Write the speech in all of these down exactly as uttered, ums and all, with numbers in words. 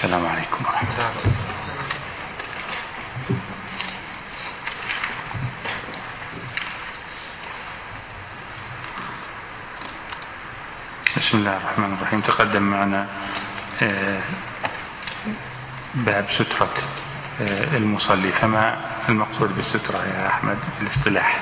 السلام عليكم ورحمة الله. بسم الله الرحمن الرحيم. تقدم معنا باب سترة المصلي، فما المقصود بالسترة يا أحمد بالاصطلاح؟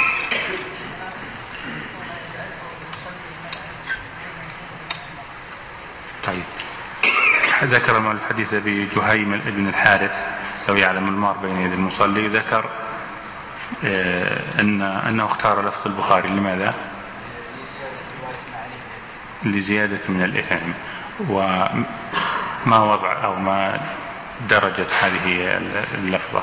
طيب، ذكر من الحديث بجهيم ابن الحارث لو يعلم المار بين يدي المصلي، ذكر أن أنه اختار لفظ البخاري. لماذا؟ لزيادة من الإثم. وما وضع أو ما درجة هذه اللفظة؟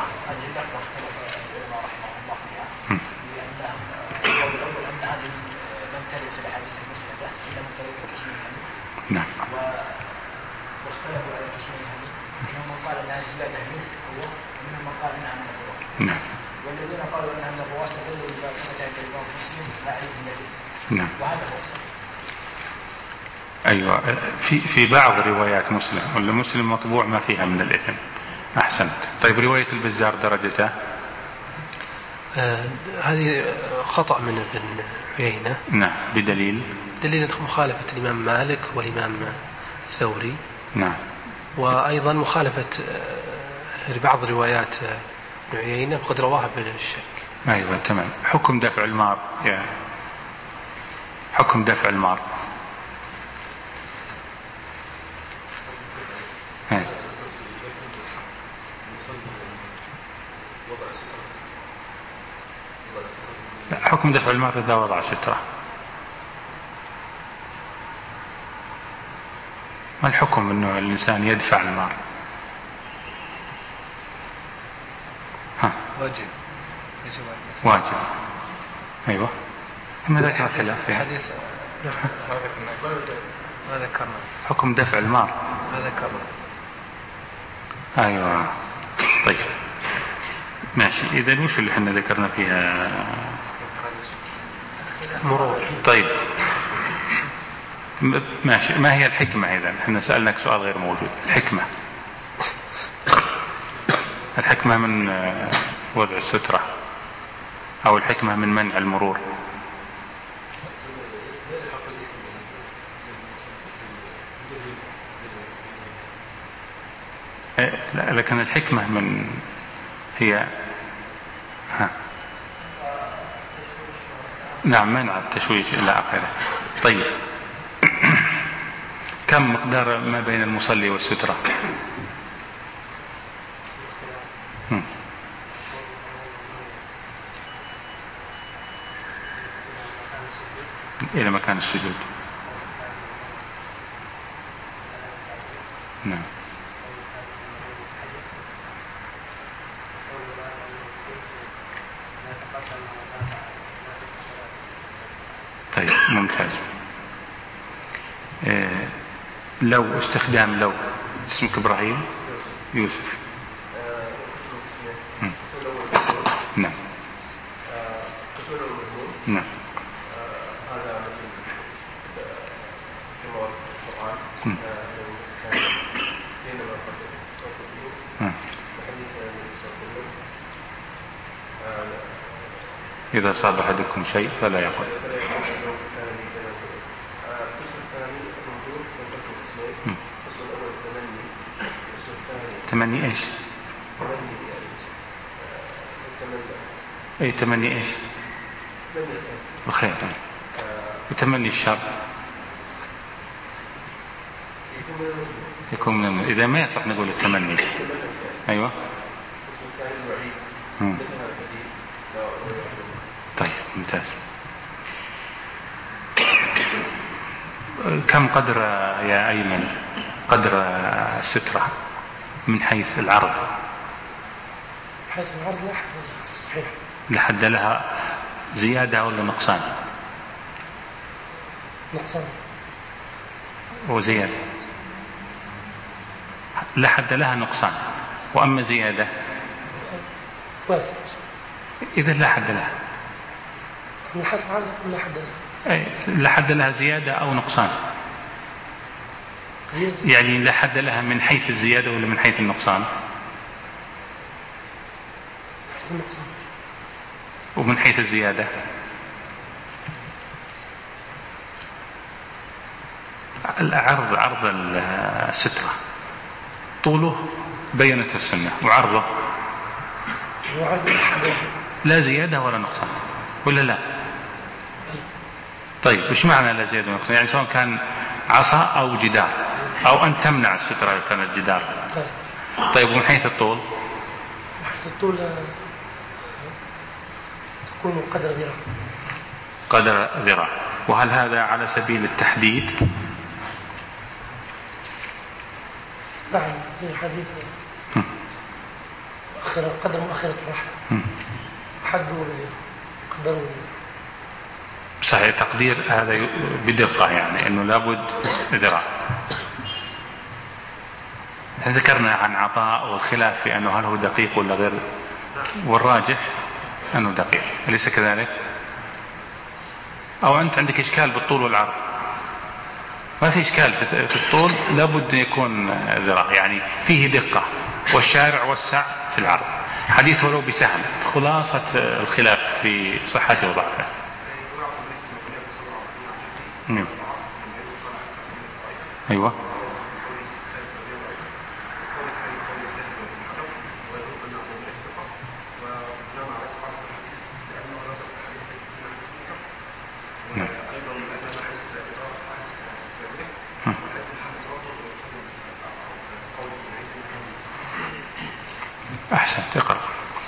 نعم. واختلفوا على كشفها، منهم من قال انها زياده منه هو، ومنهم من قال انها من الرواة. نعم. والذين قالوا انها من الرواة استدلوا بما ثبت عند الامام مسلم عليه النبي. نعم. وهذا هو الصحيح. ايوه، في في بعض روايات مسلم، ولا مسلم مطبوع ما فيها من الاثم. احسنت. طيب، روايه البزار درجته؟ آه هذه خطأ من ابن عيينة. نعم. بدليل؟ دليل مخالفة الإمام مالك والإمام الثوري. نعم. وأيضا مخالفة بعض روايات ابن عيينة وقد رواها بالشك. أيوة تمام. حكم دفع المار يا حكم دفع المار. هاي. حكم دفع المار إذا وضع سترة. ما الحكم أنه الإنسان يدفع المار؟ ها. واجب. واجب. أيوة. ما ذكر خلاف فيها. ما ذكرنا. حكم دفع المار. ما ذكرنا. أيوة. طيب. ماشي. إذا وش اللي احنا ذكرنا فيها؟ مرور. طيب. ماشي. ما هي الحكمة إذن؟ احنا سألناك سؤال غير موجود. الحكمة الحكمة من وضع السترة أو الحكمة من منع المرور؟ لا، لكن الحكمة من هي ها. نعم، منع التشويش إلى آخره. طيب، كم مقدار ما بين المصلي والسترة؟ هم. إلى مكان السجود. نعم. طيب، ممتاز. إيه لو استخدام لو اسمك إبراهيم يوسف. م. نعم. نعم. هذا كما القرآن إذا صاب أحدكم شيء فلا يقل. تمني ايش؟ اي تمني ايش؟ الخير. وتمني الشر يكون من اذا ما يصح نقول التمني. ايوه. مم. طيب، ممتاز. كم قدر يا أيمن قدر السترة من حيث العرض؟ حيث العرض لحد صحيح. لحد لها زيادة ولا نقصان؟ نقصان. وزيادة. لحد لها نقصان، وأما زيادة واسع. إذا لا حد لها. من حيث العرض لا حد لها. أي لا حد لها زيادة أو نقصان. يعني لا حد لها من حيث الزيادة ولا من حيث النقصان؟ النقصان. ومن حيث الزيادة؟ العرض، عرض السترة طوله بينت السنة، وعرضه لا زيادة ولا نقصان ولا لا؟ طيب وش معنى لا زيادة ولا نقصان؟ يعني سواء كان عصا أو جدار، أو أن تمنع السترة إذا كانت جدار. طيب ومن حيث الطول؟ من حيث الطول تكون قدر ذراع. قدر ذراع. وهل هذا على سبيل التحديد؟ نعم، في حديث مؤخر قدر مؤخرة الرحل حدوا قدروا. صحيح، تقدير هذا بدقة، يعني أنه لابد ذراع. ذكرنا عن عطاء والخلاف في أنه هل هو دقيق ولا غير، والراجح أنه دقيق، أليس كذلك؟ أو أنت عندك إشكال بالطول والعرض؟ ما في إشكال في الطول، لابد أن يكون ذراع، يعني فيه دقة، والشارع وسع في العرض. حديث ولو بسهم، خلاصة الخلاف في صحته وضعفه. أيوة. أحسن، تقرأ.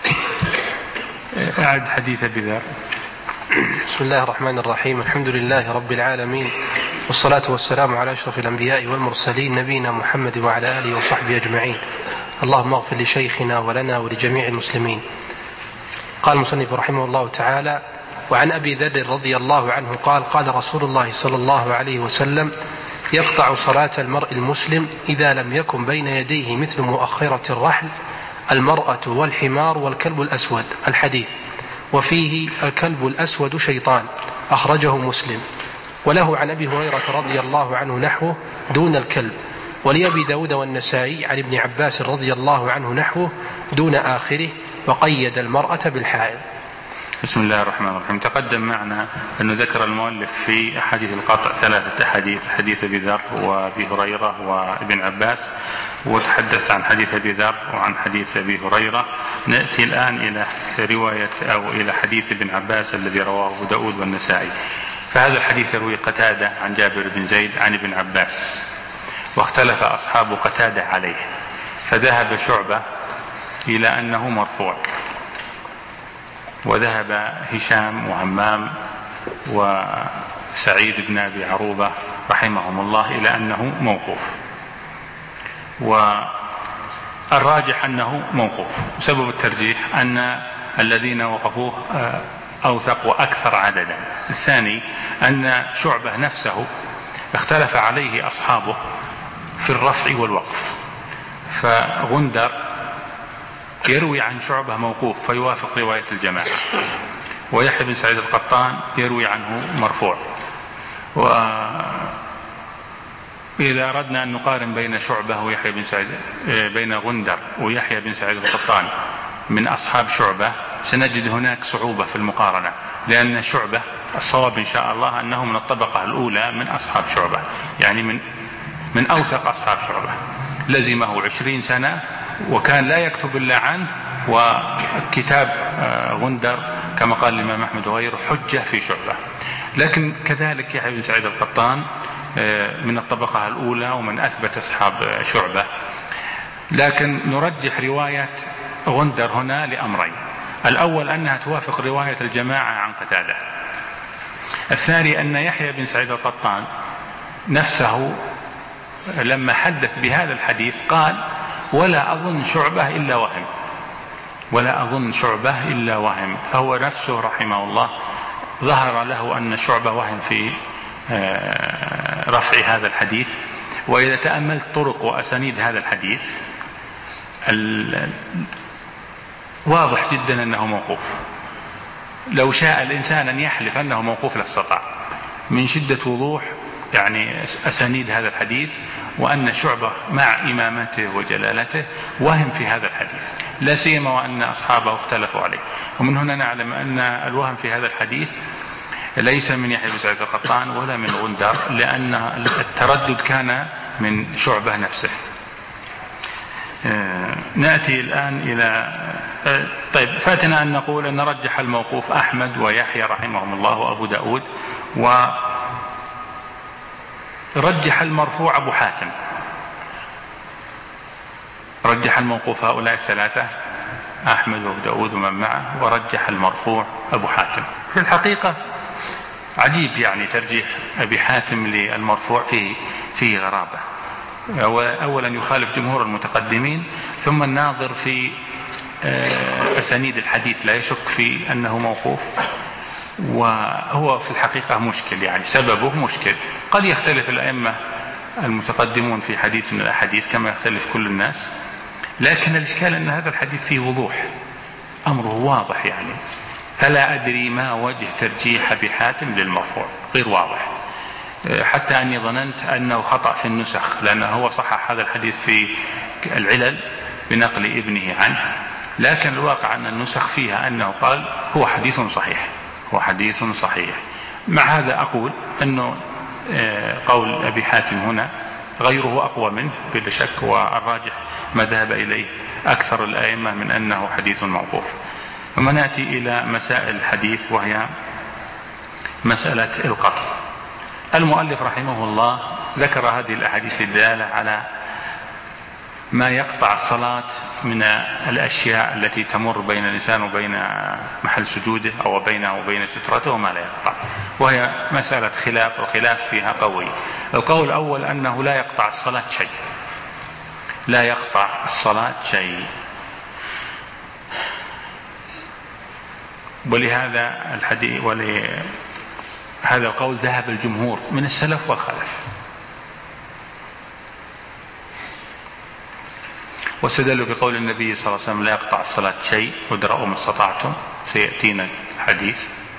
أعد حديث أبي ذر. بسم الله الرحمن الرحيم. الحمد لله رب العالمين، والصلاة والسلام على أشرف الأنبياء والمرسلين، نبينا محمد وعلى آله وصحبه أجمعين. اللهم اغفر لشيخنا ولنا ولجميع المسلمين. قال المصنف رحمه الله تعالى: وعن أبي ذر رضي الله عنه قال: قال رسول الله صلى الله عليه وسلم: يقطع صلاة المرء المسلم إذا لم يكن بين يديه مثل مؤخرة الرحل المرأة والحمار والكلب الأسود. الحديث. وفيه: الكلب الأسود شيطان. أخرجه مسلم. وله عن أبي هريرة رضي الله عنه نحوه دون الكلب. ولأبي داود والنسائي عن ابن عباس رضي الله عنه نحوه دون آخره، وقيد المرأة بالحائض. بسم الله الرحمن الرحيم. تقدم معنا أنه ذكر المؤلف في أحاديث القطع ثلاثة أحاديث: حديث أبي ذر وأبي هريرة وابن عباس، وتحدث عن حديث أبي ذر وعن حديث أبي هريرة. نأتي الآن إلى رواية أو إلى حديث ابن عباس الذي رواه أبو داود والنسائي. فهذا الحديث يروي قتادة عن جابر بن زيد عن ابن عباس، واختلف أصحاب قتادة عليه، فذهب شعبة إلى أنه مرفوع، وذهب هشام وهمام وسعيد بن أبي عروبة رحمهم الله إلى أنه موقوف، والراجح أنه موقوف. سبب الترجيح أن الذين وقفوه أوثق وأكثر عددا. الثاني أن شعبة نفسه اختلف عليه أصحابه في الرفع والوقف، فغندر يروي عن شعبة موقوف فيوافق رواية الجماعة، ويحيى بن سعيد القطان يروي عنه مرفوع. وإذا أردنا أن نقارن بين شعبة ويحيى بن سعيد، بين غندر ويحيى بن سعيد القطان من أصحاب شعبة، سنجد هناك صعوبة في المقارنة، لأن شعبة الصواب إن شاء الله أنه من الطبقة الأولى من أصحاب شعبة، يعني من من أوثق أصحاب شعبة، لزمه عشرين سنة وكان لا يكتب إلا عنه، وكتاب غندر كما قال الإمام أحمد وغيره حجة في شعبة. لكن كذلك يحيى بن سعيد القطان من الطبقة الأولى ومن أثبت أصحاب شعبة. لكن نرجح رواية غندر هنا لأمرين: الأول أنها توافق رواية الجماعة عن قتادة، الثاني أن يحيى بن سعيد القطان نفسه لما حدث بهذا الحديث قال: ولا أظن شعبة إلا وهم، ولا أظن شعبة إلا وهم. فهو نفسه رحمه الله ظهر له أن شعبة وهم في رفع هذا الحديث. وإذا تأملت طرق وأسانيد هذا الحديث واضح جدا أنه موقوف. لو شاء الإنسان أن يحلف أنه موقوف لاستطاع، من شدة وضوح يعني أسانيد هذا الحديث، وأن شعبة مع إمامته وجلالته وهم في هذا الحديث، لا سيما وأن أصحابه اختلفوا عليه. ومن هنا نعلم أن الوهم في هذا الحديث ليس من يحيى بن سعيد القطان ولا من غندر، لأن التردد كان من شعبة نفسه. نأتي الآن إلى طيب فاتنا أن نقول أن رجح الموقوف أحمد ويحيى رحمهم الله وأبو داود، ورجح المرفوع أبو حاتم. رجح الموقوف هؤلاء الثلاثة أحمد وأبو داود ومن معه، ورجح المرفوع أبو حاتم. في الحقيقة عجيب يعني ترجيح أبي حاتم للمرفوع فيه, فيه غرابة. أولا يخالف جمهور المتقدمين، ثم الناظر في أسانيد الحديث لا يشك في أنه موقوف، وهو في الحقيقة مشكل، يعني سببه مشكل. قد يختلف الأئمة المتقدمون في حديث من الأحاديث كما يختلف كل الناس، لكن الإشكال أن هذا الحديث فيه وضوح، أمره واضح يعني، فلا أدري ما وجه ترجيح أبي حاتم للمرفوع، غير واضح، حتى أني ظننت أنه خطأ في النسخ، لأنه هو صحح هذا الحديث في العلل بنقل ابنه عنه، لكن الواقع أن النسخ فيها أنه قال هو حديث صحيح، هو حديث صحيح. مع هذا أقول أنه قول أبي حاتم هنا غيره أقوى منه بلا شك، والراجح ما ذهب إليه أكثر الأئمة من أنه حديث موقوف. ثم نأتي إلى مسائل الحديث، وهي مسألة القطع. المؤلف رحمه الله ذكر هذه الأحاديث الدالة على ما يقطع الصلاة من الأشياء التي تمر بين الإنسان وبين محل سجوده أو بينه وبين سترته، وما لا يقطع، وهي مسألة خلاف، والخلاف فيها قوي. القول الأول أنه لا يقطع الصلاة شيء، لا يقطع الصلاة شيء، ولهذا الحديث ولهذا القول ذهب الجمهور من السلف والخلف، واستدلوا بقول النبي صلى الله عليه وسلم لا يقطع الصلاة شيء وادرأوا ما استطعتم، سيأتينا الحديث.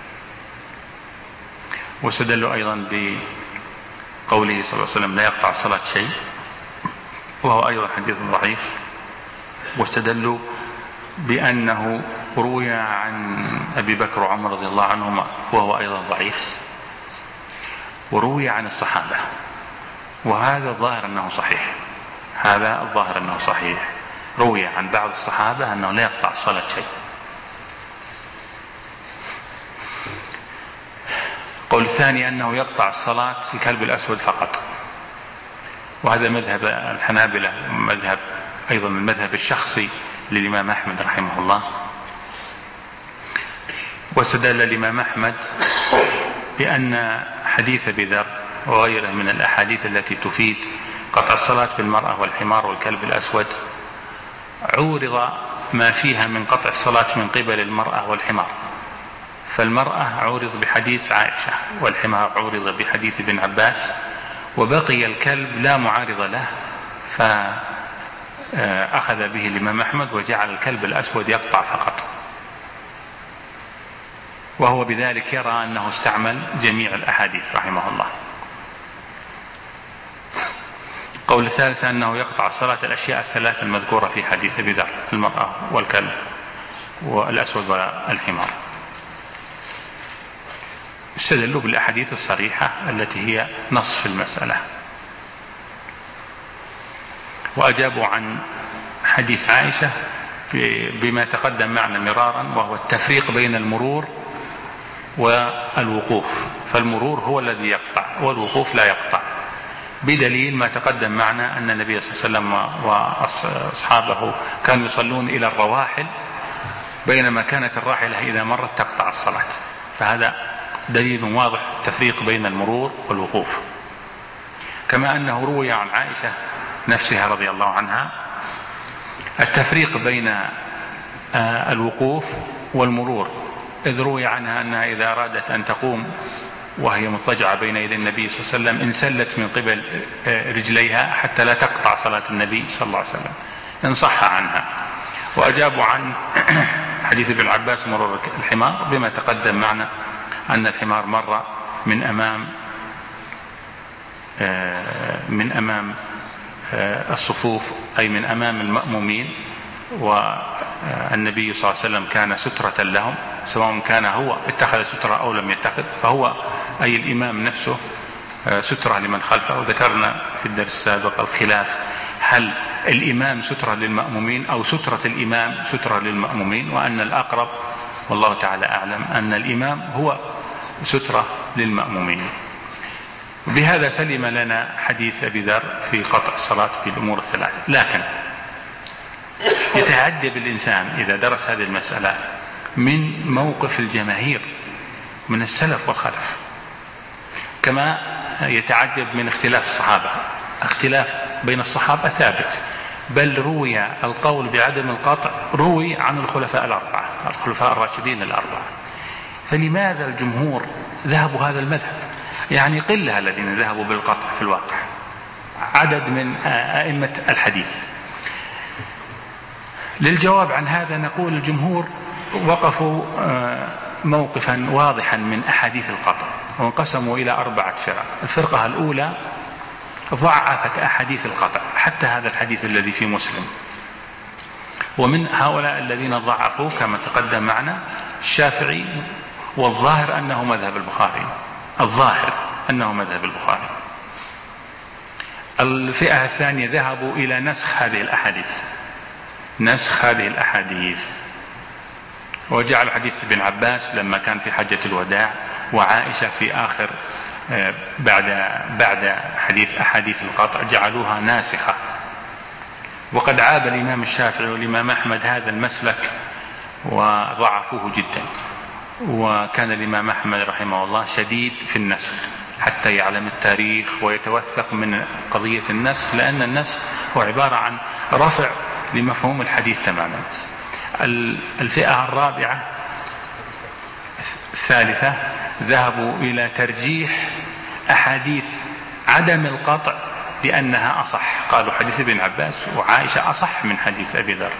واستدلوا أيضا بقوله صلى الله عليه وسلم لا يقطع الصلاة شيء، وهو أيضا حديث ضعيف. واستدلوا بأنه روي عن أبي بكر وعمر رضي الله عنهما، وهو أيضا ضعيف. وروي عن الصحابة، وهذا الظاهر أنه صحيح، هذا الظاهر أنه صحيح، روي عن بعض الصحابة أنه لا يقطع الصلاة شيء. قول الثاني أنه يقطع الصلاة في الكلب الأسود فقط، وهذا مذهب الحنابلة، مذهب أيضا المذهب الشخصي للإمام أحمد رحمه الله. واستدل الإمام أحمد بأن حديث أبي ذر وغيره من الأحاديث التي تفيد قطع الصلاة بالمرأة والحمار والكلب الأسود عورض ما فيها من قطع الصلاة من قبل المرأة والحمار، فالمرأة عورض بحديث عائشة، والحمار عورض بحديث ابن عباس، وبقي الكلب لا معارض له، فأخذ به الإمام أحمد وجعل الكلب الأسود يقطع فقط، وهو بذلك يرى أنه استعمل جميع الأحاديث رحمه الله. قول الثالث أنه يقطع الصلاة الأشياء الثلاث المذكورة في حديث أبي ذر، المرأة والكلب والأسود والحمار. استدلوا بالأحاديث الصريحة التي هي نص في المسألة، وأجابوا عن حديث عائشة بما تقدم معنا مرارا، وهو التفريق بين المرور والوقوف، فالمرور هو الذي يقطع والوقوف لا يقطع، بدليل ما تقدم معنا أن النبي صلى الله عليه وسلم وأصحابه كانوا يصلون إلى الرواحل، بينما كانت الراحلة إذا مرت تقطع الصلاة، فهذا دليل واضح التفريق بين المرور والوقوف. كما أنه روي عن عائشة نفسها رضي الله عنها التفريق بين الوقوف والمرور، إذ روي عنها أنها إذا أرادت أن تقوم وهي مضطجعة بين يدي النبي صلى الله عليه وسلم انسلت من قبل رجليها حتى لا تقطع صلاة النبي صلى الله عليه وسلم، إن صح عنها. وأجابوا عن حديث ابن عباس مرور الحمار بما تقدم معنا أن الحمار مر من أمام من أمام الصفوف أي من أمام المأمومين، والنبي صلى الله عليه وسلم كان سترة لهم، سواء كان هو اتخذ سترة أو لم يتخذ، فهو أي الإمام نفسه سترة لمن خلفه. وذكرنا في الدرس السابق الخلاف، هل الإمام سترة للمأمومين أو سترة الإمام سترة للمأمومين، وأن الأقرب والله تعالى أعلم أن الإمام هو سترة للمأمومين. بهذا سلم لنا حديث أبي ذر في قطع الصلاة في الأمور الثلاثة. لكن يتعجب الإنسان إذا درس هذه المسألة من موقف الجماهير من السلف والخلف، كما يتعجب من اختلاف الصحابة. اختلاف بين الصحابة ثابت، بل روي القول بعدم القطع روي عن الخلفاء الأربعة الخلفاء الراشدين الأربعة. فلماذا الجمهور ذهبوا هذا المذهب؟ يعني قلة الذين ذهبوا بالقطع في الواقع، عدد من أئمة الحديث. للجواب عن هذا نقول الجمهور وقفوا موقفا واضحا من أحاديث القطع، وانقسموا إلى أربعة فرق. الفرقة الأولى ضعفت أحاديث القطع، حتى هذا الحديث الذي في مسلم. ومن هؤلاء الذين ضعفوا كما تقدم معنا الشافعي، والظاهر أنه مذهب البخاري الظاهر أنه مذهب البخاري. الفئة الثانية ذهبوا إلى نسخ هذه الأحاديث نسخ هذه الأحاديث وجعل حديث ابن عباس لما كان في حجة الوداع، وعائشة في آخر بعد بعد حديث أحاديث القطع، جعلوها ناسخة. وقد عاب الإمام الشافعي والإمام أحمد هذا المسلك وضعفوه جدا، وكان الإمام أحمد رحمه الله شديد في النسخ حتى يعلم التاريخ ويتوثق من قضية النسخ، لأن النسخ هو عبارة عن رفع لمفهوم الحديث تماما. الفئة الرابعة الثالثة ذهبوا إلى ترجيح أحاديث عدم القطع لأنها أصح، قالوا حديث ابن عباس وعائشة أصح من حديث أبي ذر.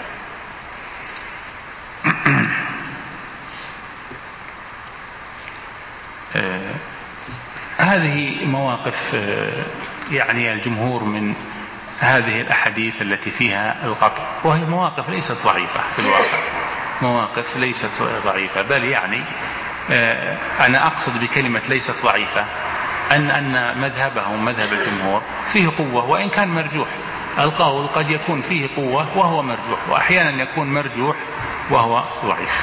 آه هذه مواقف آه يعني الجمهور من هذه الأحاديث التي فيها القطع، وهي مواقف ليست ضعيفة في الواقع، مواقف ليست ضعيفة، بل يعني آه أنا أقصد بكلمة ليست ضعيفة أن أن مذهبهم مذهب الجمهور فيه قوة وإن كان مرجوح. القول قد يكون فيه قوة وهو مرجوح، وأحيانا يكون مرجوح وهو ضعيف.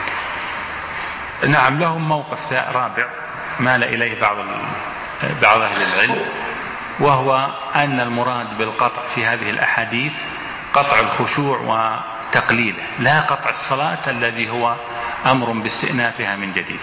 نعم، لهم موقف رابع مال إليه بعض بعض أهل العلم، وهو أن المراد بالقطع في هذه الأحاديث قطع الخشوع وتقليله، لا قطع الصلاة الذي هو أمر باستئنافها من جديد.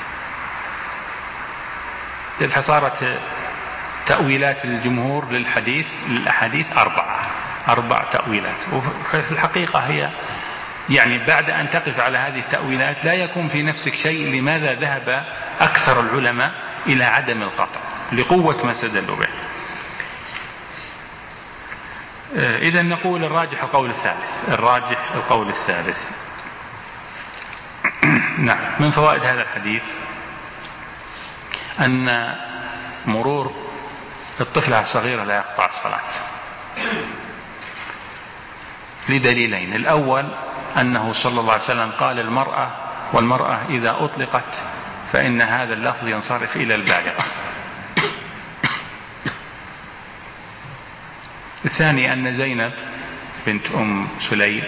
فصارت تأويلات الجمهور للحديث للأحاديث أربعة أربع تأويلات، وفي الحقيقة هي يعني بعد أن تقف على هذه التأويلات لا يكون في نفسك شيء لماذا ذهب أكثر العلماء إلى عدم القطع لقوة ما استدلوا به. إذا نقول الراجح القول الثالث الراجح القول الثالث نعم. من فوائد هذا الحديث أن مرور الطفلة الصغيرة لا يقطع الصلاة لدليلين. الأول أنه صلى الله عليه وسلم قال المرأة والمرأة إذا أطلقت فإن هذا اللفظ ينصرف إلى البالغة. الثاني أن زينب بنت أم سليم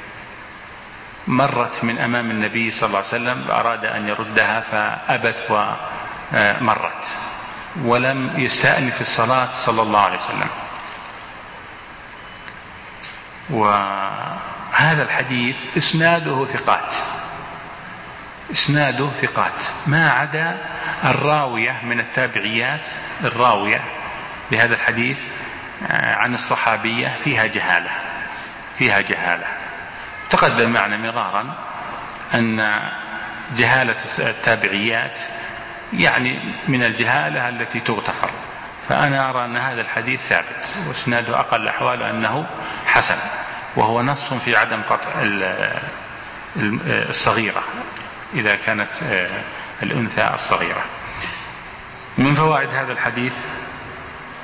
مرت من أمام النبي صلى الله عليه وسلم، أراد أن يردها فأبت ومرت ولم يستأنف الصلاة صلى الله عليه وسلم. وهذا الحديث إسناده ثقات إسناده ثقات ما عدا الراوية من التابعيات، الراوية بهذا الحديث عن الصحابية فيها جهالة فيها جهالة تقدم معنا مرارا أن جهالة التابعيات يعني من الجهالة التي تغتفر، فأنا أرى أن هذا الحديث ثابت واسناده أقل أحواله أنه حسن، وهو نص في عدم قطع الصغيرة إذا كانت الأنثى الصغيرة. من فوائد هذا الحديث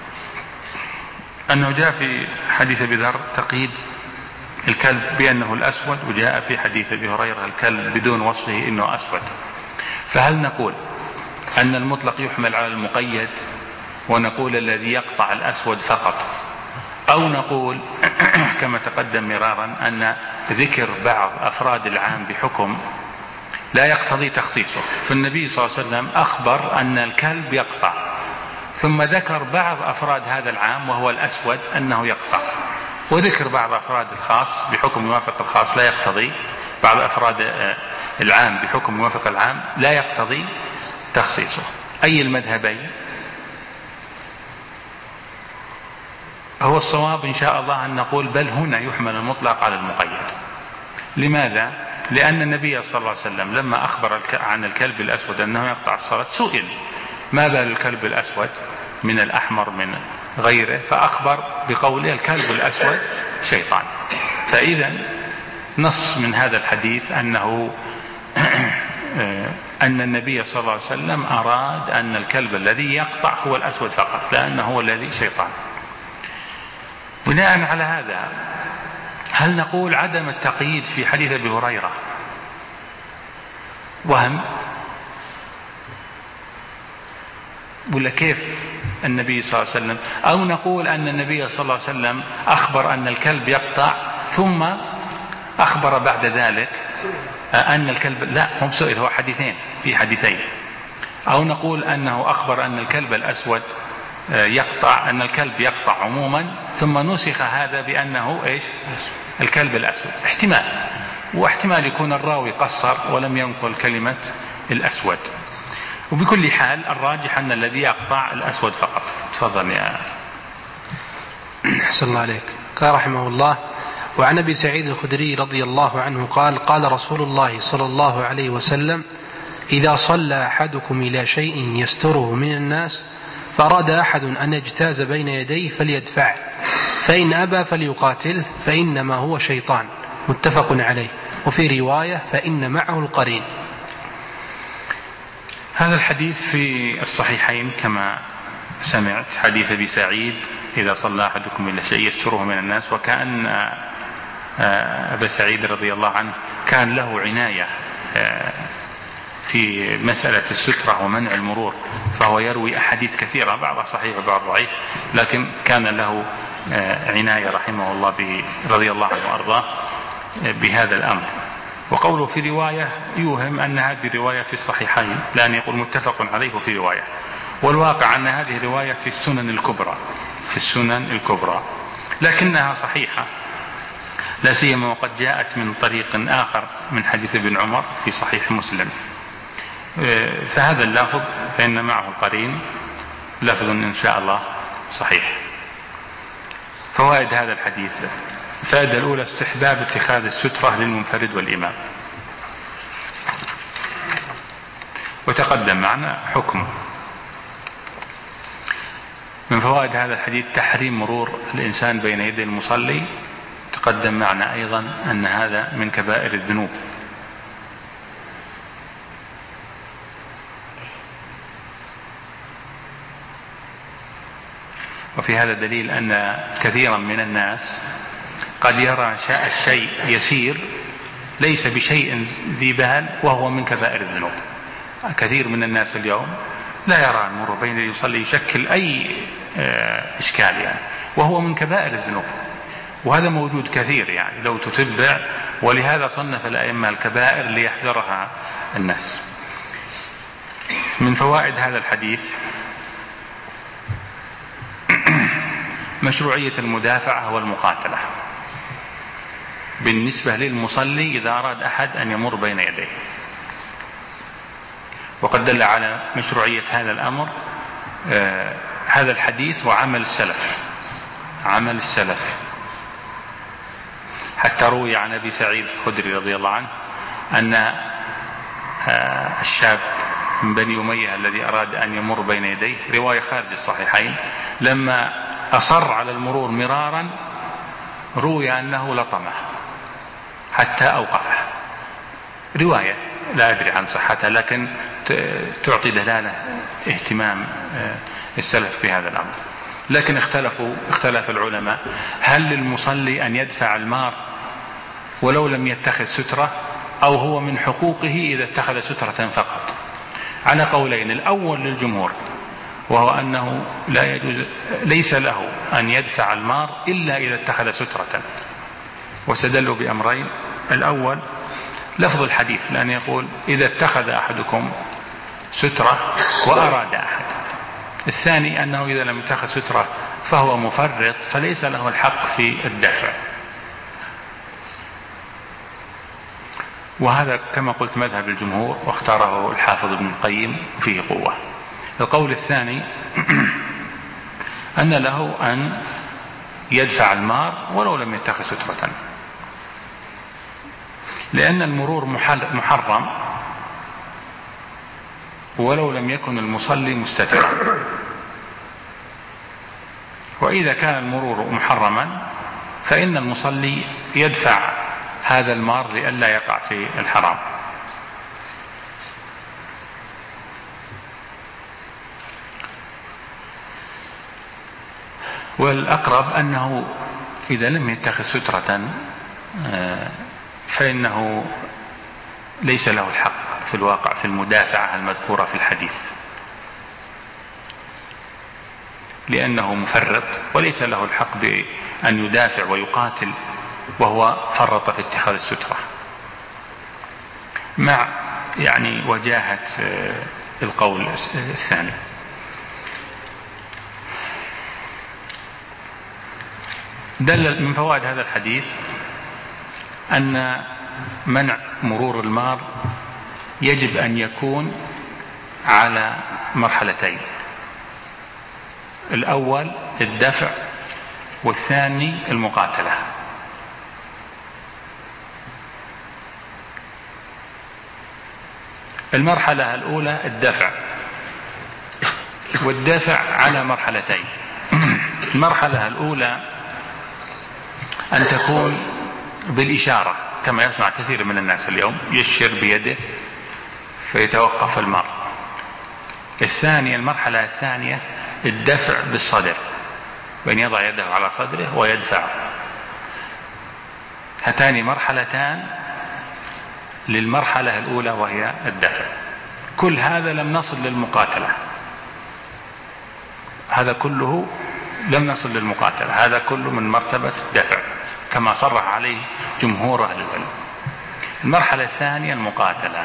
أنه جاء في حديث أبي ذر تقييد الكلب بأنه الأسود، وجاء في حديث أبي هريرة الكلب بدون وصفه إنه أسود. فهل نقول أن المطلق يحمل على المقيد ونقول الذي يقطع الأسود فقط، أو نقول كما تقدم مرارا أن ذكر بعض أفراد العام بحكم لا يقتضي تخصيصه؟ فالنبي صلى الله عليه وسلم أخبر أن الكلب يقطع، ثم ذكر بعض أفراد هذا العام وهو الأسود أنه يقطع، وذكر بعض أفراد الخاص بحكم يوافق الخاص لا يقتضي، بعض أفراد العام بحكم يوافق العام لا يقتضي تخصيصه. أي المذهبين؟ هو الصواب إن شاء الله أن نقول بل هنا يحمل المطلق على المقيد. لماذا؟ لأن النبي صلى الله عليه وسلم لما أخبر عن الكلب الأسود أنه يقطع الصلاة سئل ما بال الكلب الأسود من الأحمر من غيره، فأخبر بقوله الكلب الأسود شيطان. فإذا نص من هذا الحديث أنه أن النبي صلى الله عليه وسلم أراد أن الكلب الذي يقطع هو الأسود فقط، لأنه هو الذي شيطان. بناء على هذا هل نقول عدم التقييد في حديث أبي هريرة وهم، ولا كيف النبي صلى الله عليه وسلم؟ أو نقول أن النبي صلى الله عليه وسلم أخبر أن الكلب يقطع ثم أخبر بعد ذلك أن الكلب لا، هم سئل، هو حديثين في حديثين. أو نقول أنه أخبر أن الكلب الأسود يقطع، أن الكلب يقطع عموما ثم نسخ هذا بأنه إيش؟ الكلب الأسود. احتمال، واحتمال يكون الراوي قصر ولم ينقل كلمة الأسود. وبكل حال الراجح أن الذي يقطع الأسود فقط. تفضل يا أحسن الله عليك. قال رحمه الله: وعن أبي سعيد الخدري رضي الله عنه قال: قال رسول الله صلى الله عليه وسلم: إذا صلى أحدكم إلى شيء يستره من الناس فأراد أحد أن يجتاز بين يديه فليدفع، فإن أبى فليقاتل، فإنما هو شيطان. متفق عليه. وفي رواية: فإن معه القرين. هذا الحديث في الصحيحين كما سمعت، حديث أبي سعيد: إذا صلى أحدكم إلى شيء يستره من الناس. وكأن أبا سعيد رضي الله عنه كان له عناية في مسألة السترة ومنع المرور، فهو يروي أحاديث كثيرة، بعضها صحيح وبعض ضعيف، لكن كان له عناية رحمه الله رضي الله عنه وأرضاه بهذا الأمر. وقوله في رواية يوهم أن هذه الرواية في الصحيحين، لأن يقول متفق عليه في رواية، والواقع أن هذه الرواية في السنن الكبرى في السنن الكبرى لكنها صحيحة، لا سيما وقد جاءت من طريق آخر من حديث ابن عمر في صحيح مسلم. فهذا اللفظ فإن معه القرين لفظ إن شاء الله صحيح. فوائد هذا الحديث: الفائدة الأولى استحباب اتخاذ السترة للمنفرد والإمام، وتقدم معنا حكمه. من فوائد هذا الحديث تحريم مرور الإنسان بين يدي المصلي، تقدم معنا أيضا أن هذا من كبائر الذنوب. وفي هذا دليل أن كثيرا من الناس قد يرى الشيء يسير ليس بشيء ذي بال وهو من كبائر الذنوب. كثير من الناس اليوم لا يرى المرور بين يصلي يشكل أي إشكال يعني، وهو من كبائر الذنوب، وهذا موجود كثير يعني لو تتبع. ولهذا صنف الأئمة الكبائر ليحذرها الناس. من فوائد هذا الحديث مشروعية المدافعة والمقاتلة بالنسبة للمصلي إذا أراد أحد أن يمر بين يديه. وقد دل على مشروعية هذا الأمر آه هذا الحديث وعمل السلف عمل السلف حتى روي عن أبي سعيد الخدري رضي الله عنه أن آه الشاب من بني أمية الذي أراد أن يمر بين يديه، رواية خارج الصحيحين، لما أصر على المرور مرارا روي أنه لطمه حتى أوقفه. رواية لا أدري عن صحتها، لكن تعطي دلالة اهتمام السلف في هذا الأمر. لكن اختلفوا اختلف العلماء هل للمصلي أن يدفع المار ولو لم يتخذ سترة، أو هو من حقوقه إذا اتخذ سترة فقط. على قولين، الأول للجمهور وهو أنه لا يجوز ليس له أن يدفع المار إلا إذا اتخذ سترة، واستدلوا بأمرين. الأول لفظ الحديث، لأن يقول إذا اتخذ أحدكم سترة وأراد أحد. الثاني أنه إذا لم يتخذ سترة فهو مفرط فليس له الحق في الدفع. وهذا كما قلت مذهب الجمهور، واختاره الحافظ ابن القيم فيه قوة. القول الثاني أن له أن يدفع المار ولو لم يتخذ سترة، لأن المرور محرم ولو لم يكن المصلي مستترا، وإذا كان المرور محرما فإن المصلي يدفع هذا المار لئلا يقع في الحرام. والأقرب أنه إذا لم يتخذ سترة فإنه ليس له الحق في الواقع في المدافعة المذكورة في الحديث، لأنه مفرط وليس له الحق بأن يدافع ويقاتل وهو فرط في اتخاذ السترة، مع يعني وجاهة القول الثاني. دل من فوائد هذا الحديث أن منع مرور المار يجب أن يكون على مرحلتين، الأول الدفع والثاني المقاتلة. المرحلة الأولى الدفع، والدفع على مرحلتين. المرحلة الأولى أن تكون بالإشارة كما يصنع كثير من الناس اليوم، يشير بيده فيتوقف المار. الثانية المرحلة الثانية الدفع بالصدر، بأن يضع يده على صدره ويدفع. هاتان مرحلتان للمرحلة الأولى وهي الدفع. كل هذا لم نصل للمقاتلة، هذا كله لم نصل للمقاتلة، هذا كله من مرتبة الدفع كما صرح عليه جمهور أهل العلم. المرحلة الثانية المقاتلة.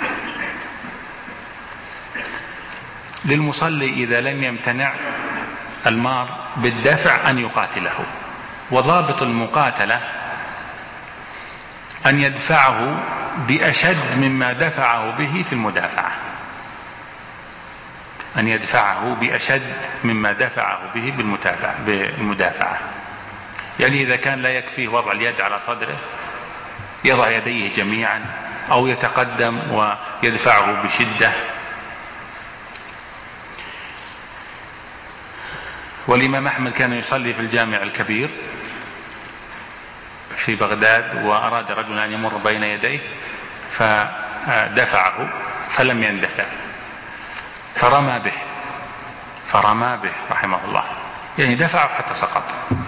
للمصلي إذا لم يمتنع المار بالدفع أن يقاتله، وضابط المقاتلة أن يدفعه بأشد مما دفعه به في المدافعة، أن يدفعه بأشد مما دفعه به بالمدافعة. يعني إذا كان لا يكفيه وضع اليد على صدره يضع يديه جميعا، أو يتقدم ويدفعه بشدة. والإمام أحمد كان يصلي في الجامع الكبير في بغداد، وأراد رجل أن يمر بين يديه فدفعه فلم يندفع فرمى به فرمى به رحمه الله، يعني دفعه حتى سقط.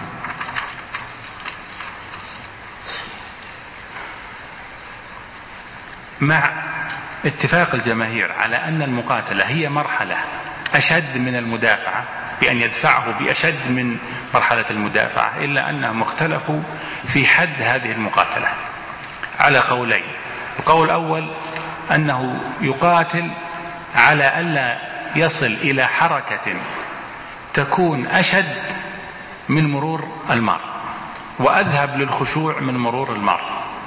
مع اتفاق الجماهير على أن المقاتلة هي مرحلة أشد من المدافعة، بأن يدفعه بأشد من مرحلة المدافعة، إلا أنهم اختلفوا في حد هذه المقاتلة على قولين. القول الأول أنه يقاتل على ألا يصل إلى حركة تكون أشد من مرور المار وأذهب للخشوع من مرور المار،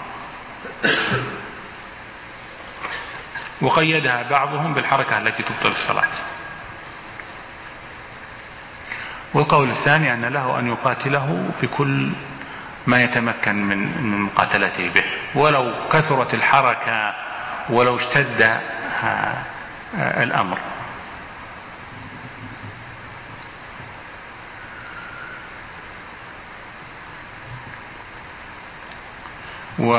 وقيدها بعضهم بالحركة التي تبطل الصلاة. والقول الثاني أن له أن يقاتله بكل ما يتمكن من مقاتلته به، ولو كثرت الحركة ولو اشتد الأمر. و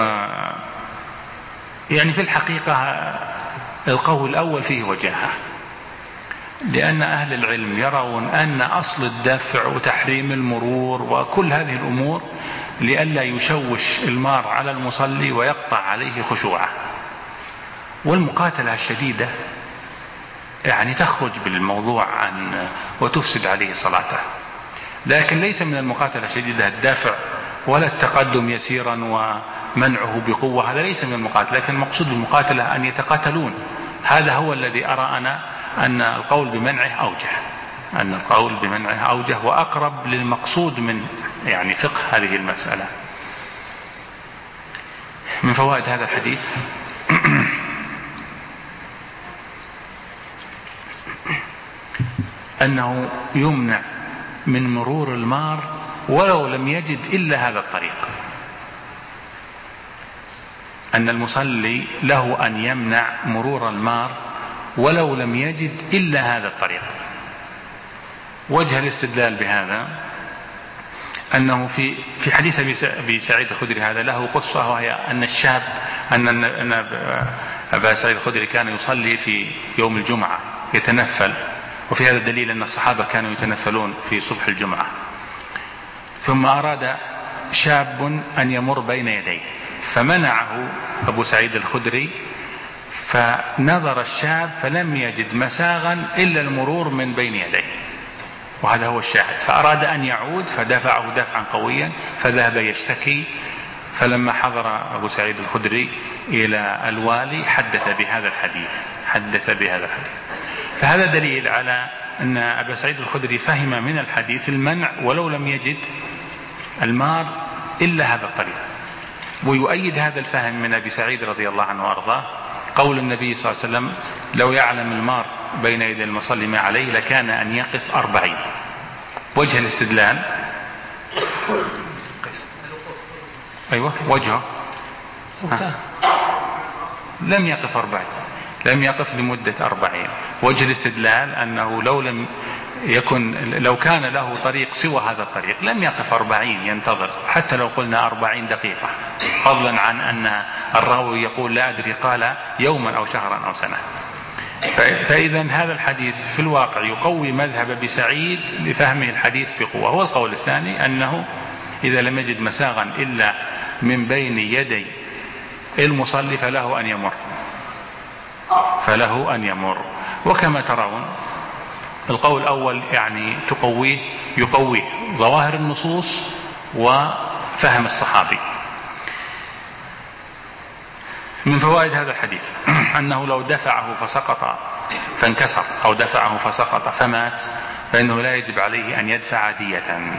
يعني في الحقيقة القول الأول فيه وجاهة، لأن أهل العلم يرون أن أصل الدفع وتحريم المرور وكل هذه الأمور لئلا يشوش المار على المصلي ويقطع عليه خشوعه. والمقاتلة الشديدة يعني تخرج بالموضوع عن وتفسد عليه صلاته، لكن ليس من المقاتلة الشديدة الدافع ولا التقدم يسيرا ومنعه بقوة، هذا ليس من المقاتلة. لكن المقصود بالمقاتلة أن يتقاتلون، هذا هو الذي أرى أنا أن القول بمنعه أوجه، أن القول بمنعه أوجه وأقرب للمقصود من يعني فقه هذه المسألة. من فوائد هذا الحديث أنه يمنع من مرور المار ولو لم يجد إلا هذا الطريق، أن المصلي له أن يمنع مرور المار ولو لم يجد إلا هذا الطريق. وجه الاستدلال بهذا أنه في في حديث أبي سعيد الخدري هذا له قصة، وهي أن الشاب أن أن أبا سعيد الخدري كان يصلي في يوم الجمعة يتنفل، وفي هذا دليل أن الصحابة كانوا يتنفلون في صبح الجمعة. ثم أراد شاب أن يمر بين يديه فمنعه أبو سعيد الخدري، فنظر الشاب فلم يجد مساغا إلا المرور من بين يديه، وهذا هو الشاهد. فأراد أن يعود فدفعه دفعا قويا فذهب يشتكي، فلما حضر أبو سعيد الخدري إلى الوالي حدث بهذا الحديث حدث بهذا الحديث فهذا دليل على أن أبا سعيد الخدري فهم من الحديث المنع ولو لم يجد المار إلا هذا الطريق. ويؤيد هذا الفهم من أبي سعيد رضي الله عنه وأرضاه قول النبي صلى الله عليه وسلم: لو يعلم المار بين يدي المصلي ما عليه لكان أن يقف أربعين. وجه الاستدلال أيوة وجهه لم يقف أربعين لم يقف لمدة أربعين. وجه الاستدلال أنه لو لم يكن لو كان له طريق سوى هذا الطريق لم يقف أربعين ينتظر، حتى لو قلنا أربعين دقيقة، فضلا عن أن الراوي يقول لا أدري قال يوما أو شهرا أو سنة. فإذا هذا الحديث في الواقع يقوي مذهب أبي سعيد لفهمه الحديث بقوة. هو القول الثاني أنه إذا لم يجد مساغا إلا من بين يدي المصلي فله أن يمر فله أن يمر وكما ترون القول الأول يعني تقويه يقويه ظواهر النصوص وفهم الصحابي. من فوائد هذا الحديث أنه لو دفعه فسقط فانكسر أو دفعه فسقط فمات فإنه لا يجب عليه أن يدفع دية.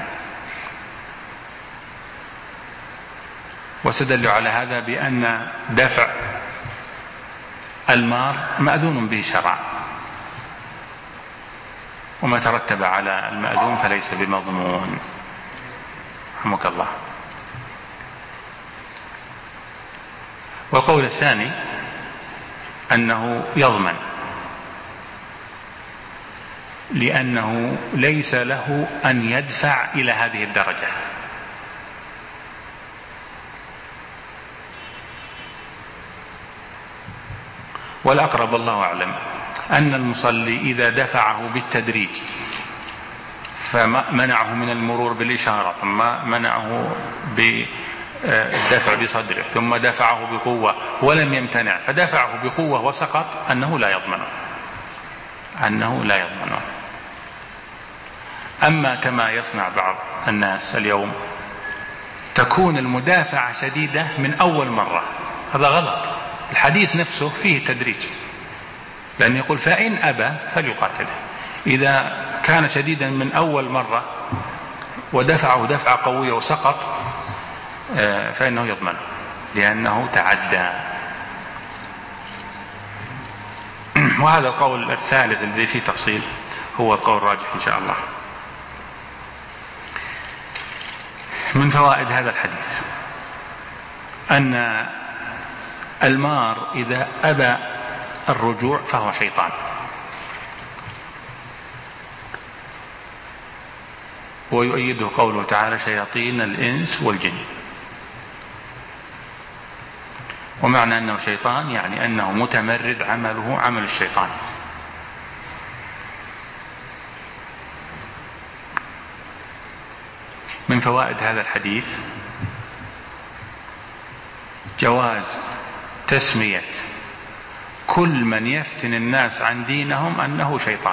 واستدلوا على هذا بأن دفع المار مأذون به شرعا، وما ترتب على المأذون فليس بمضمون. رحمك الله. والقول الثاني أنه يضمن، لأنه ليس له أن يدفع إلى هذه الدرجة. والأقرب الله أعلم أن المصلي إذا دفعه بالتدريج فمنعه من المرور بالإشارة ثم منعه بالدفع بصدره ثم دفعه بقوة ولم يمتنع فدفعه بقوة وسقط أنه لا يضمنه أنه لا يضمنه. أما كما يصنع بعض الناس اليوم تكون المدافعة شديدة من أول مرة، هذا غلط. الحديث نفسه فيه تدريج، لأن يقول فإن أبى فليقاتله. إذا كان شديدا من أول مرة ودفعه دفعة قوية وسقط فإنه يضمنه لأنه تعدى. وهذا القول الثالث الذي فيه تفصيل هو القول الراجح إن شاء الله. من فوائد هذا الحديث أن المار إذا أبى الرجوع فهو شيطان، ويؤيده قوله تعالى شياطين الإنس والجن. ومعنى أنه شيطان يعني أنه متمرد عمله عمل الشيطان. من فوائد هذا الحديث جواز تسمية كل من يفتن الناس عن دينهم أنه شيطان،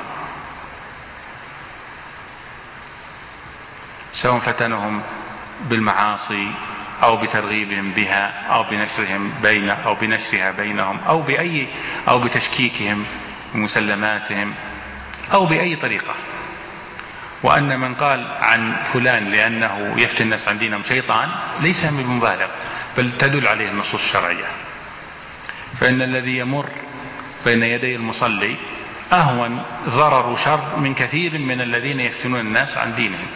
سواء فتنهم بالمعاصي أو بترغيبهم بها أو بنشرهم بين أو بنشرها بينهم أو بأي أو بتشكيكهم بمسلماتهم أو بأي طريقة. وأن من قال عن فلان لأنه يفتن الناس عن دينهم شيطان ليس بمبالغ، بل تدل عليه النصوص الشرعية. فإن الذي يمر بين يدي المصلي أهون ضرر وشر من كثير من الذين يفتنون الناس عن دينهم.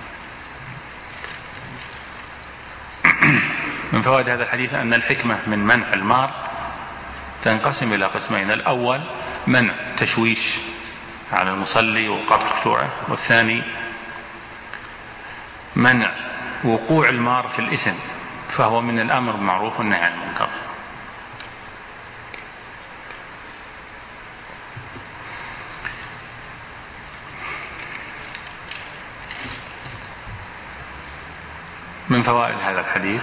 من فوائد هذا الحديث أن الحكمة من منع المار تنقسم إلى قسمين: الأول منع تشويش على المصلي وقطع خشوعه، والثاني منع وقوع المار في الإثم، فهو من الأمر بالمعروف والنهي عن المنكر. من فوائد هذا الحديث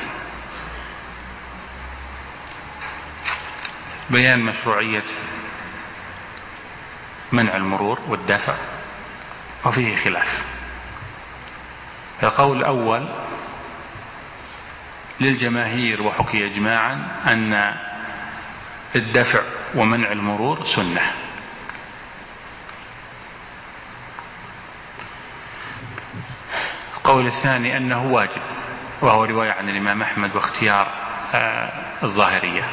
بيان مشروعية منع المرور والدفع، وفيه خلاف. القول الأول للجماهير وحكي إجماعا أن الدفع ومنع المرور سنة. القول الثاني أنه واجب، وهو رواية عن الإمام أحمد واختيار آه الظاهرية.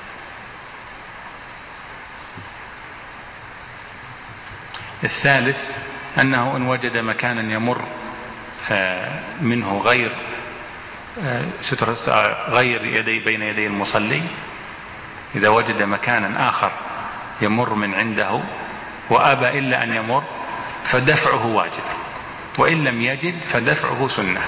الثالث أنه إن وجد مكانا يمر آه منه غير آه سترة آه غير يدي بين يدي المصلي، إذا وجد مكانا آخر يمر من عنده وأبى إلا أن يمر فدفعه واجب، وإن لم يجد فدفعه سنة.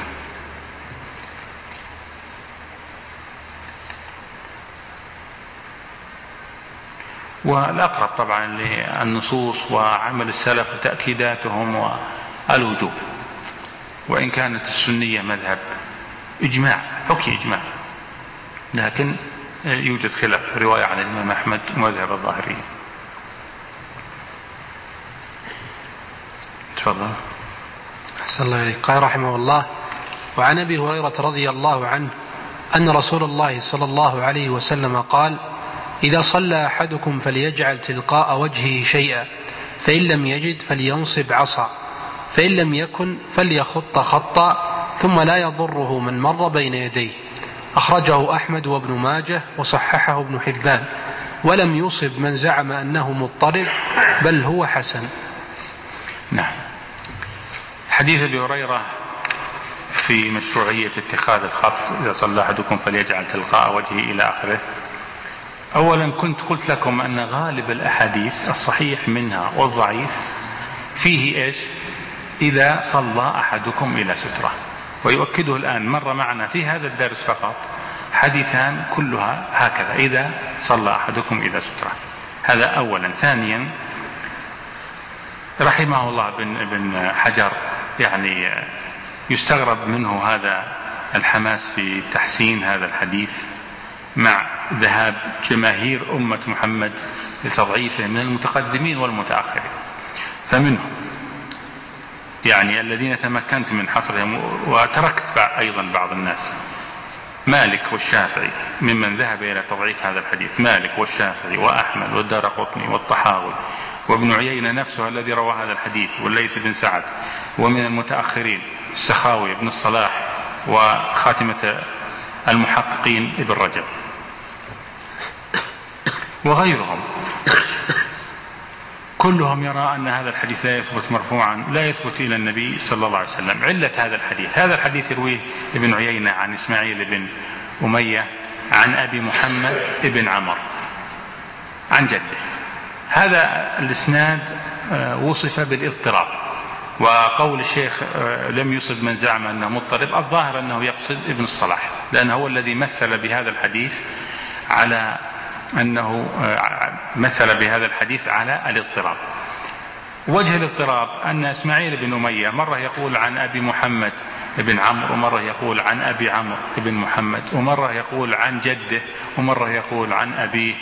والأقرب طبعا للنصوص وعمل السلف وتأكيداتهم والوجوب، وإن كانت السنية مذهب إجماع حكي إجماع، لكن يوجد خلاف رواية عن الإمام أحمد مذهب الظاهرية. تفضل. أحسن الله إليك. قال رحمه الله: وعن أبي هريرة رضي الله عنه أن رسول الله صلى الله عليه وسلم قال: إذا صلى أحدكم فليجعل تلقاء وجهه شيئا، فإن لم يجد فلينصب عصا، فإن لم يكن فليخط خطا، ثم لا يضره من مر بين يديه. أخرجه أحمد وابن ماجه وصححه ابن حبان، ولم يصب من زعم أنه مضطرب، بل هو حسن. نعم. حديث أبي هريرة في مشروعية اتخاذ الخط إذا صلى أحدكم فليجعل تلقاء وجهه إلى آخره. أولا كنت قلت لكم أن غالب الأحاديث الصحيح منها والضعيف فيه إيش؟ إذا صلى أحدكم إلى سترة. ويؤكده الآن مر معنا في هذا الدرس فقط حديثان كلها هكذا: إذا صلى أحدكم إلى سترة. هذا أولا. ثانيا رحمه الله بن, بن حجر يعني يستغرب منه هذا الحماس في تحسين هذا الحديث مع ذهاب جماهير أمة محمد لتضعيفه من المتقدمين والمتأخرين. فمنهم يعني الذين تمكنت من حصرهم وتركت أيضا بعض الناس: مالك والشافعي ممن ذهب إلى تضعيف هذا الحديث، مالك والشافعي وأحمد والدارقطني والطحاوي وابن عيينة نفسه الذي روى هذا الحديث، والليث بن سعد، ومن المتأخرين السخاوي ابن الصلاح وخاتمة المحققين ابن رجب وغيرهم، كلهم يرى أن هذا الحديث لا يثبت مرفوعا، لا يثبت إلى النبي صلى الله عليه وسلم. علة هذا الحديث: هذا الحديث يرويه ابن عيينة عن إسماعيل بن أمية عن أبي محمد ابن عمر عن جده. هذا الإسناد وصف بالاضطراب، وقول الشيخ لم يصب من زعم أنه مضطرب الظاهر أنه يقصد ابن الصلاح، لأنه هو الذي مثل بهذا الحديث على أنه مثل بهذا الحديث على الاضطراب. وجه الاضطراب أن إسماعيل بن أمية مرة يقول عن أبي محمد بن عمرو، ومرة يقول عن أبي عمرو بن محمد، ومرة يقول عن جده، ومرة يقول عن أبيه.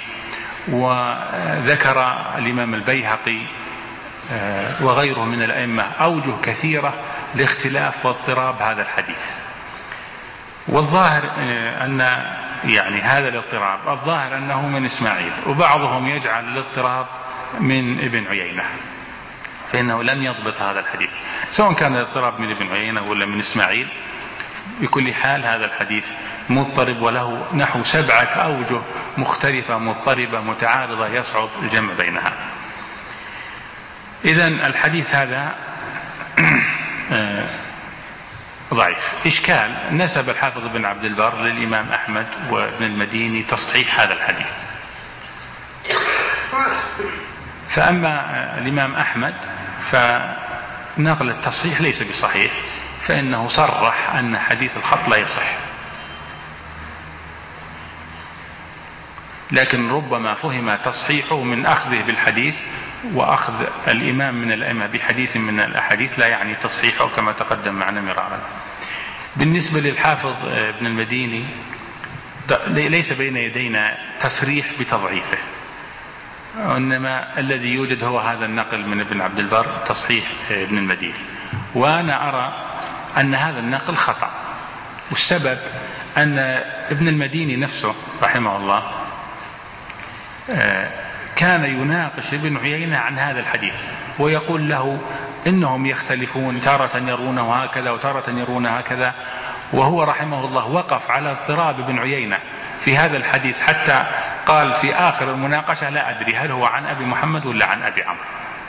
وذكر الإمام البيهقي وغيره من الأئمة أوجه كثيرة لاختلاف واضطراب هذا الحديث. والظاهر أن يعني هذا الاضطراب الظاهر أنه من إسماعيل، وبعضهم يجعل الاضطراب من ابن عيينة، فإنه لم يضبط هذا الحديث سواء كان الاضطراب من ابن عيينة ولا من إسماعيل. بكل حال هذا الحديث مضطرب، وله نحو سبعة أوجه مختلفة مضطربة متعارضة يصعب الجمع بينها. إذن الحديث هذا ضعيف. إشكال نسب الحافظ بن عبد البر للإمام أحمد وابن المديني تصحيح هذا الحديث، فأما الإمام أحمد فنقل التصحيح ليس بصحيح، فإنه صرح أن حديث الخط لا يصح، لكن ربما فهم تصحيحه من أخذه بالحديث، وأخذ الإمام من الأئمة بحديث من الأحاديث لا يعني تصحيحه كما تقدم معنا مرارا. بالنسبة للحافظ ابن المديني ليس بين يدينا تصريح بتضعيفه، وإنما الذي يوجد هو هذا النقل من ابن عبد البر تصحيح ابن المديني، وأنا أرى أن هذا النقل خطأ. والسبب أن ابن المديني نفسه رحمه الله كان يناقش ابن عيينة عن هذا الحديث ويقول له إنهم يختلفون، تارة يرونه هكذا وتارة يرونه هكذا، وهو رحمه الله وقف على اضطراب ابن عيينة في هذا الحديث حتى قال في آخر المناقشة لا أدري هل هو عن أبي محمد ولا عن أبي عمرو.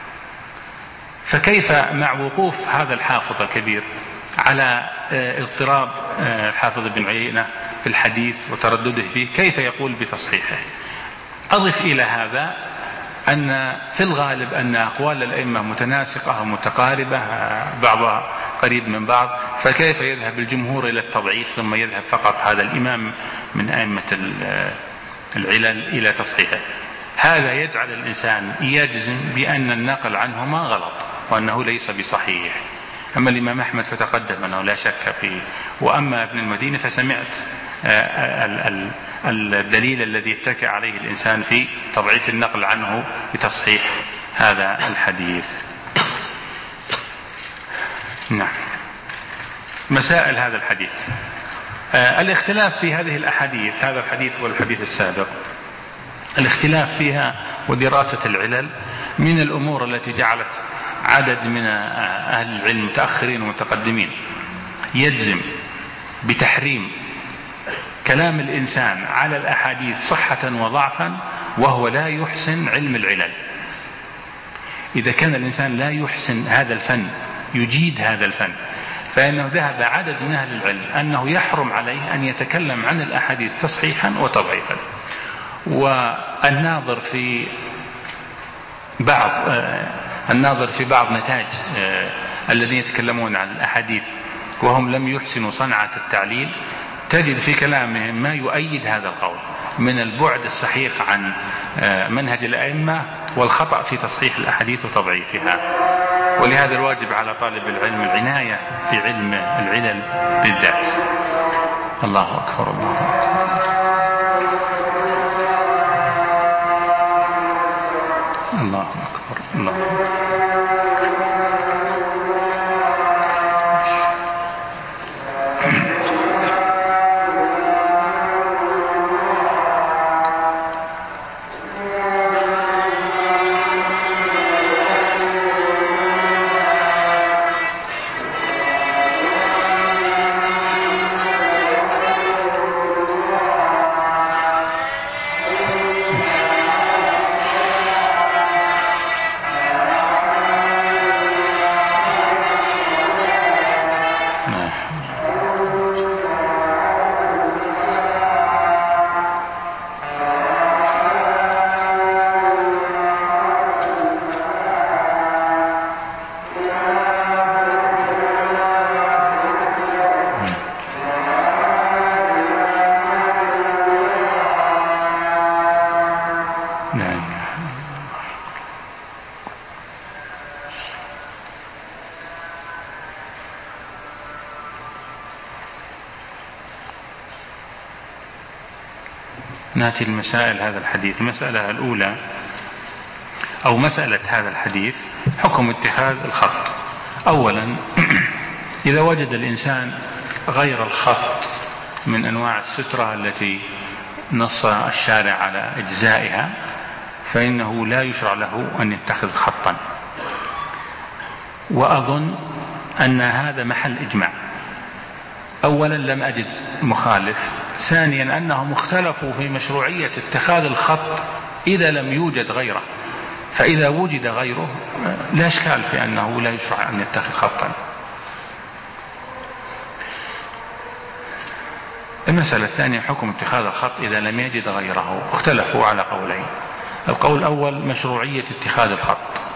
فكيف مع وقوف هذا الحافظ الكبير على اضطراب الحافظ ابن عيينة في الحديث وتردده فيه، كيف يقول بتصحيحه؟ أضف إلى هذا أن في الغالب أن أقوال الأئمة متناسقة ومتقاربة بعضها قريب من بعض، فكيف يذهب الجمهور إلى التضعيف ثم يذهب فقط هذا الإمام من أئمة العلل إلى تصحيحه؟ هذا يجعل الإنسان يجزم بأن النقل عنهما غلط وأنه ليس بصحيح. أما الإمام أحمد فتقدم أنه لا شك فيه، وأما ابن المديني فسمعت الدليل الذي يتكئ عليه الإنسان في تضعيف النقل عنه بتصحيح هذا الحديث. نعم. مسائل هذا الحديث، الاختلاف في هذه الأحاديث، هذا الحديث والحديث السابق، الاختلاف فيها ودراسة العلل من الأمور التي جعلت عدد من أهل العلم متأخرين ومتقدمين يجزم بتحريم كلام الإنسان على الأحاديث صحة وضعفا وهو لا يحسن علم العلل. إذا كان الإنسان لا يحسن هذا الفن، يجيد هذا الفن، فإنه ذهب عدد من أهل العلم أنه يحرم عليه أن يتكلم عن الأحاديث تصحيحا وتضعيفا. والناظر في بعض الناظر في بعض نتاج الذين يتكلمون عن الأحاديث وهم لم يحسنوا صنعة التعليل، تجد في كلامهم ما يؤيد هذا القول من البعد الصحيح عن منهج الأئمة والخطأ في تصحيح الأحاديث وتضعيفها. ولهذا الواجب على طالب العلم العناية بعلم العلل بالذات. الله أكبر، الله أكبر، الله أكبر، الله أكبر. نأتي لمسائل هذا الحديث. المسألة الأولى أو مسألة هذا الحديث حكم اتخاذ الخط. أولا إذا وجد الإنسان غير الخط من أنواع السترة التي نص الشارع على إجزائها فإنه لا يشرع له أن يتخذ خطا، وأظن أن هذا محل إجماع. أولا لم أجد مخالف، ثانيا أنهم اختلفوا في مشروعية اتخاذ الخط إذا لم يوجد غيره، فإذا وجد غيره لا إشكال في أنه لا يشرع أن يتخذ خطا. المسألة الثانية حكم اتخاذ الخط إذا لم يجد غيره. اختلفوا على قولين. القول الأول مشروعية اتخاذ الخط،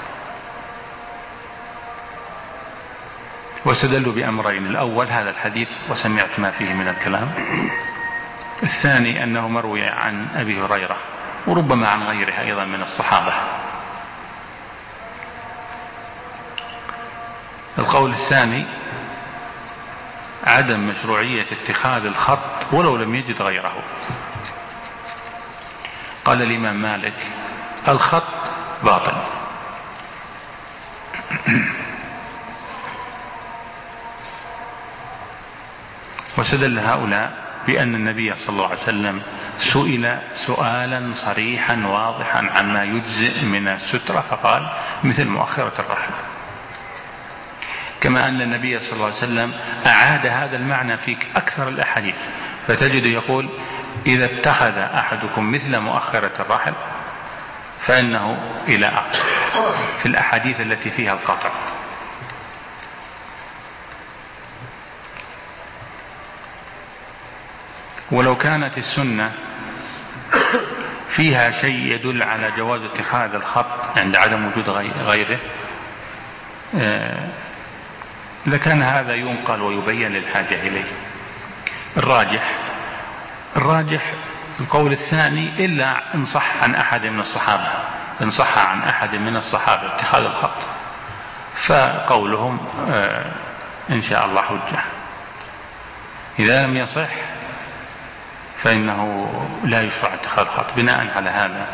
واستدلوا بأمرين: الأول هذا الحديث وسمعت ما فيه من الكلام، الثاني أنه مروي عن أبي هريرة وربما عن غيره أيضا من الصحابة. القول الثاني عدم مشروعية اتخاذ الخط ولو لم يجد غيره. قال الإمام مالك: الخط باطل. واستدل هؤلاء بأن النبي صلى الله عليه وسلم سئل سؤالا صريحا واضحا عما يجزئ من السترة فقال: مثل مؤخرة الرحل. كما أن النبي صلى الله عليه وسلم أعاد هذا المعنى في أكثر الأحاديث، فتجد يقول: إذا اتخذ أحدكم مثل مؤخرة الرحل فإنه إلى آخر، في الأحاديث التي فيها القطع. ولو كانت السنة فيها شيء يدل على جواز اتخاذ الخط عند عدم وجود غيره لكان هذا ينقل ويبين للحاجة إليه. الراجح الراجح القول الثاني، إلا إن صح عن أحد من الصحابة، إن صح عن أحد من الصحابة اتخاذ الخط فقولهم إن شاء الله حجة. إذا لم يصح فإنه لا يشرع اتخاذ الخط. بناء على هذا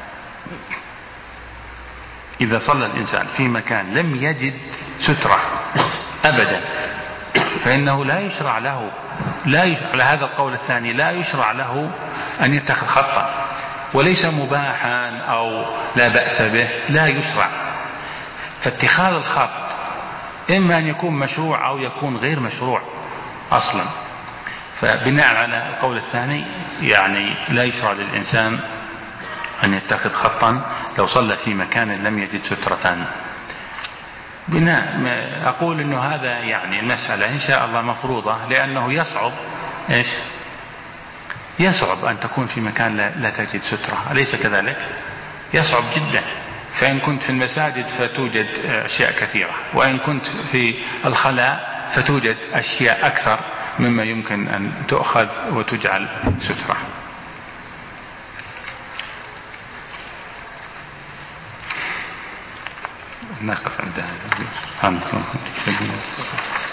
إذا صلى الإنسان في مكان لم يجد سترة أبدا فإنه لا يشرع له لا يشرع على هذا القول الثاني لا يشرع له أن يتخذ خطا، وليس مباحا أو لا بأس به، لا يشرع. فاتخاذ الخط إما أن يكون مشروع أو يكون غير مشروع أصلا. فبناء على القول الثاني يعني لا يشرع للإنسان أن يتخذ خطا لو صلى في مكان لم يجد سترة. بناء أقول أنه هذا يعني المسألة إن شاء الله مفروضة، لأنه يصعب إيش يصعب أن تكون في مكان لا, لا تجد سترة، أليس كذلك؟ يصعب جدا. فإن كنت في المساجد فتوجد أشياء كثيرة، وإن كنت في الخلاء فتوجد أشياء أكثر مما يمكن أن تؤخذ وتجعل سترة. نقف عند هذا.